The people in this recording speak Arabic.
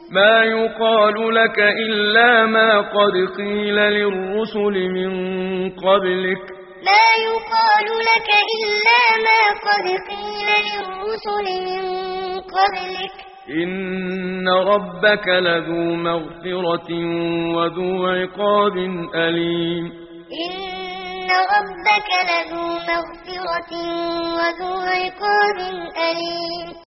ما يقال لك إلا ما قد قيل للرسل من قبلك ما يقال لك إلا ما قد قيل للرسل من قبلك إن ربك لذو مغفرة وذو عقاب أليم إن ربك لذو مغفرة وذو عقاب أليم